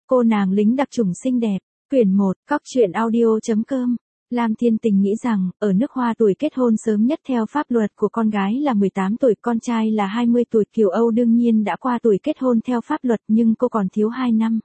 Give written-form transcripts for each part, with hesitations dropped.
Cô nàng lính đặc chủng xinh đẹp. Quyển 1, Cóc truyện audio.com. Lam Thiên Tình nghĩ rằng, ở nước Hoa tuổi kết hôn sớm nhất theo pháp luật của con gái là 18 tuổi, con trai là 20 tuổi. Kiều Âu đương nhiên đã qua tuổi kết hôn theo pháp luật nhưng cô còn thiếu 2 năm.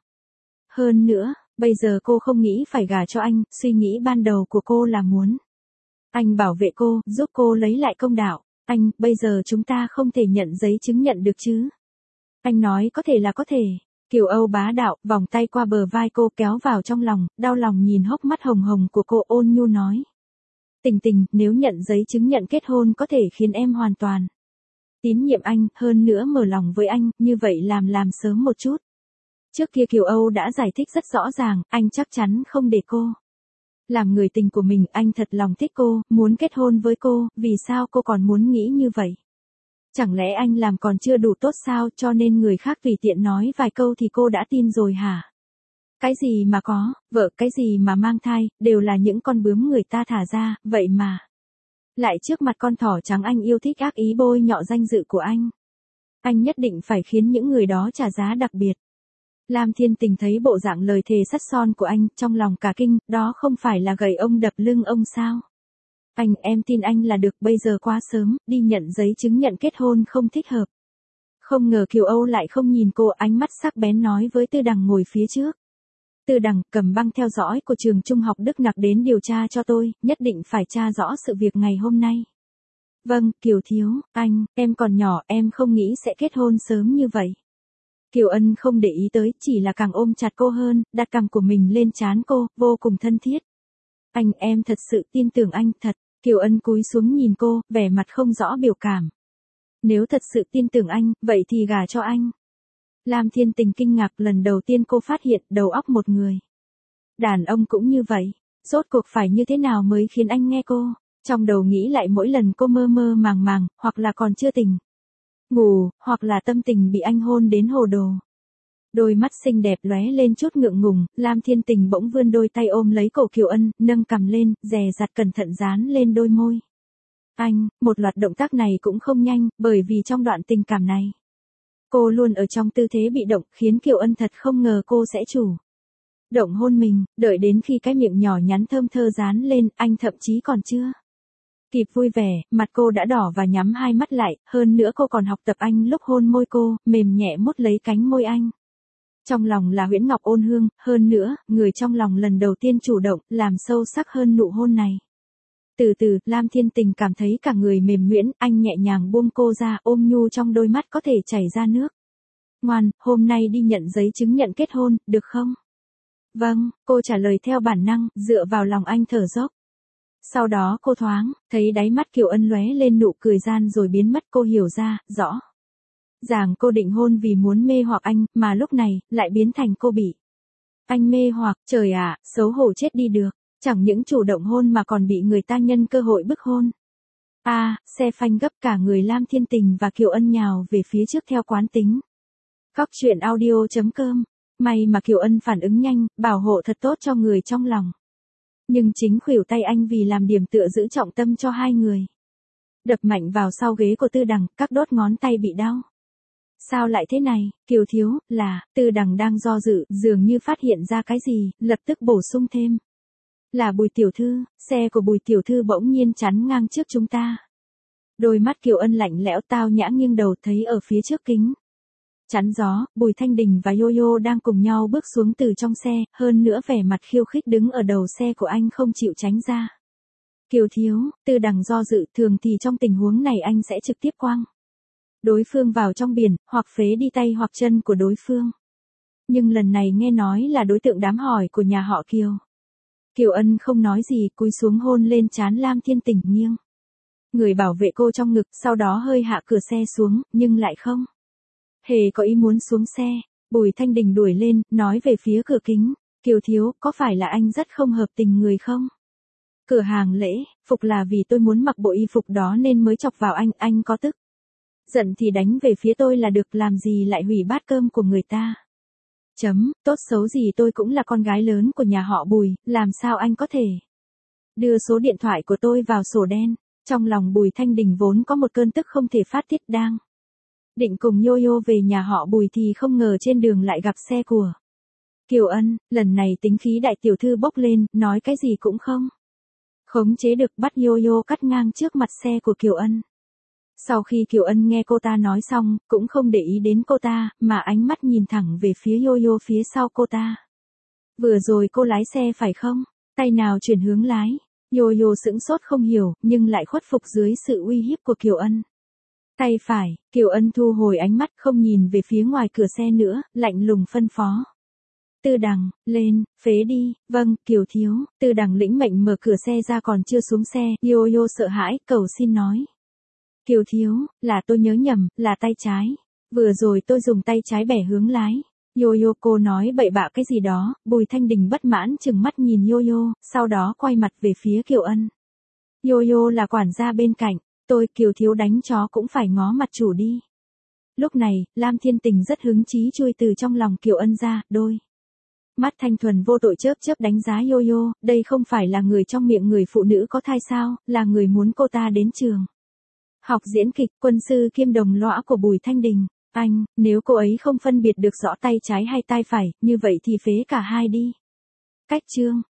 Hơn nữa, bây giờ cô không nghĩ phải gả cho anh, suy nghĩ ban đầu của cô là muốn anh bảo vệ cô, giúp cô lấy lại công đạo. Anh, bây giờ chúng ta không thể nhận giấy chứng nhận được chứ? Anh nói có thể là có thể. Kiều Âu bá đạo, vòng tay qua bờ vai cô kéo vào trong lòng, đau lòng nhìn hốc mắt hồng hồng của cô ôn nhu nói. Tình Tình, nếu nhận giấy chứng nhận kết hôn có thể khiến em hoàn toàn tín nhiệm anh, hơn nữa mở lòng với anh, như vậy làm sớm một chút. Trước kia Kiều Âu đã giải thích rất rõ ràng, anh chắc chắn không để cô làm người tình của mình, anh thật lòng thích cô, muốn kết hôn với cô, vì sao cô còn muốn nghĩ như vậy? Chẳng lẽ anh làm còn chưa đủ tốt sao, cho nên người khác tùy tiện nói vài câu thì cô đã tin rồi hả? Cái gì mà có, vợ, cái gì mà mang thai, đều là những con bướm người ta thả ra, vậy mà lại trước mặt con thỏ trắng anh yêu thích ác ý bôi nhọ danh dự của anh. Anh nhất định phải khiến những người đó trả giá đặc biệt. Lam Thiên Tình thấy bộ dạng lời thề sắt son của anh, trong lòng cả kinh, đó không phải là gậy ông đập lưng ông sao? Anh, em tin anh là được, bây giờ quá sớm, đi nhận giấy chứng nhận kết hôn không thích hợp. Không ngờ Kiều Âu lại không nhìn cô, ánh mắt sắc bén nói với Tư Đằng ngồi phía trước. Tư Đằng, cầm băng theo dõi của trường trung học Đức Nặc đến điều tra cho tôi, nhất định phải tra rõ sự việc ngày hôm nay. Vâng, Kiều thiếu, anh, em còn nhỏ, em không nghĩ sẽ kết hôn sớm như vậy. Kiều Ân không để ý tới, chỉ là càng ôm chặt cô hơn, đặt cằm của mình lên trán cô, vô cùng thân thiết. Anh, em thật sự tin tưởng anh, thật. Kiều Ân cúi xuống nhìn cô, vẻ mặt không rõ biểu cảm. Nếu thật sự tin tưởng anh, vậy thì gả cho anh. Lam Thiên Tình kinh ngạc, lần đầu tiên cô phát hiện đầu óc một người đàn ông cũng như vậy. Rốt cuộc phải như thế nào mới khiến anh nghe cô? Trong đầu nghĩ lại mỗi lần cô mơ mơ màng màng, hoặc là còn chưa tỉnh ngủ, hoặc là tâm tình bị anh hôn đến hồ đồ. Đôi mắt xinh đẹp lóe lên chút ngượng ngùng, Lam Thiên Tình bỗng vươn đôi tay ôm lấy cổ Kiều Ân, nâng cằm lên, dè dặt cẩn thận dán lên đôi môi. Anh, một loạt động tác này cũng không nhanh, bởi vì trong đoạn tình cảm này, cô luôn ở trong tư thế bị động, khiến Kiều Ân thật không ngờ cô sẽ chủ động hôn mình, đợi đến khi cái miệng nhỏ nhắn thơm thơ dán lên, anh thậm chí còn chưa kịp vui vẻ, mặt cô đã đỏ và nhắm hai mắt lại, hơn nữa cô còn học tập anh lúc hôn môi cô, mềm nhẹ mút lấy cánh môi anh. Trong lòng là huyễn ngọc ôn hương, hơn nữa, người trong lòng lần đầu tiên chủ động, làm sâu sắc hơn nụ hôn này. Từ từ, Lam Thiên Tình cảm thấy cả người mềm nhuyễn, anh nhẹ nhàng buông cô ra, ôm nhu trong đôi mắt có thể chảy ra nước. Ngoan, hôm nay đi nhận giấy chứng nhận kết hôn, được không? Vâng, cô trả lời theo bản năng, dựa vào lòng anh thở dốc. Sau đó cô thoáng, thấy đáy mắt Kiều Ân lóe lên nụ cười gian rồi biến mất, cô hiểu ra, rõ ràng cô định hôn vì muốn mê hoặc anh, mà lúc này, lại biến thành cô bị anh mê hoặc, trời ạ, xấu hổ chết đi được, chẳng những chủ động hôn mà còn bị người ta nhân cơ hội bức hôn. Xe phanh gấp, cả người Lam Thiên Tình và Kiều Ân nhào về phía trước theo quán tính. Cóc truyện audio.com. May mà Kiều Ân phản ứng nhanh, bảo hộ thật tốt cho người trong lòng. Nhưng chính khuỷu tay anh vì làm điểm tựa giữ trọng tâm cho hai người. Đập mạnh vào sau ghế của Tư Đằng, các đốt ngón tay bị đau. Sao lại thế này, Kiều thiếu, là, Tư Đằng đang do dự, dường như phát hiện ra cái gì, lập tức bổ sung thêm. Là Bùi tiểu thư, xe của Bùi tiểu thư bỗng nhiên chắn ngang trước chúng ta. Đôi mắt Kiều Ân lạnh lẽo, tao nhã nghiêng đầu thấy ở phía trước kính chắn gió, Bùi Thanh Đình và Yo-Yo đang cùng nhau bước xuống từ trong xe, hơn nữa vẻ mặt khiêu khích đứng ở đầu xe của anh không chịu tránh ra. Kiều thiếu, Tư Đằng do dự, thường thì trong tình huống này anh sẽ trực tiếp quăng đối phương vào trong biển, hoặc phế đi tay hoặc chân của đối phương. Nhưng lần này nghe nói là đối tượng đám hỏi của nhà họ Kiều. Kiều Ân không nói gì, cúi xuống hôn lên trán Lam Thiên Tình, nghiêng người bảo vệ cô trong ngực, sau đó hơi hạ cửa xe xuống, nhưng lại không hề có ý muốn xuống xe. Bùi Thanh Đình đuổi lên, nói về phía cửa kính. Kiều thiếu, có phải là anh rất không hợp tình người không? Cửa hàng lễ, phục là vì tôi muốn mặc bộ y phục đó nên mới chọc vào anh có tức giận thì đánh về phía tôi là được, làm gì lại hủy bát cơm của người ta. Tốt xấu gì tôi cũng là con gái lớn của nhà họ Bùi, làm sao anh có thể đưa số điện thoại của tôi vào sổ đen. Trong lòng Bùi Thanh Đình vốn có một cơn tức không thể phát tiết, đang định cùng Yo-Yo về nhà họ Bùi thì không ngờ trên đường lại gặp xe của Kiều Ân, lần này tính khí đại tiểu thư bốc lên, nói cái gì cũng không khống chế được, bắt Yo-yo cắt ngang trước mặt xe của Kiều Ân. Sau khi Kiều Ân nghe cô ta nói xong, cũng không để ý đến cô ta, mà ánh mắt nhìn thẳng về phía Yo-yo phía sau cô ta. Vừa rồi cô lái xe phải không? Tay nào chuyển hướng lái? Yo-yo sững sốt không hiểu, nhưng lại khuất phục dưới sự uy hiếp của Kiều Ân. Tay phải, Kiều Ân thu hồi ánh mắt không nhìn về phía ngoài cửa xe nữa, lạnh lùng phân phó. Tư Đằng, lên, phế đi, vâng, Kiều thiếu. Tư Đằng lĩnh mệnh mở cửa xe ra, còn chưa xuống xe, Yo-yo sợ hãi, cầu xin nói. Kiều thiếu, là tôi nhớ nhầm, là tay trái. Vừa rồi tôi dùng tay trái bẻ hướng lái. Yo-yo, cô nói bậy bạ cái gì đó. Bùi Thanh Đình bất mãn chừng mắt nhìn Yo-yo, sau đó quay mặt về phía Kiều Ân. Yo-yo là quản gia bên cạnh, tôi Kiều thiếu đánh chó cũng phải ngó mặt chủ đi. Lúc này, Lam Thiên Tình rất hứng chí chui từ trong lòng Kiều Ân ra, đôi mắt thanh thuần vô tội chớp chớp đánh giá Yo-yo, đây không phải là người trong miệng người phụ nữ có thai sao, là người muốn cô ta đến trường học diễn kịch, quân sư kiêm đồng lõa của Bùi Thanh Đình. Anh, nếu cô ấy không phân biệt được rõ tay trái hay tay phải, như vậy thì phế cả hai đi. Cách chương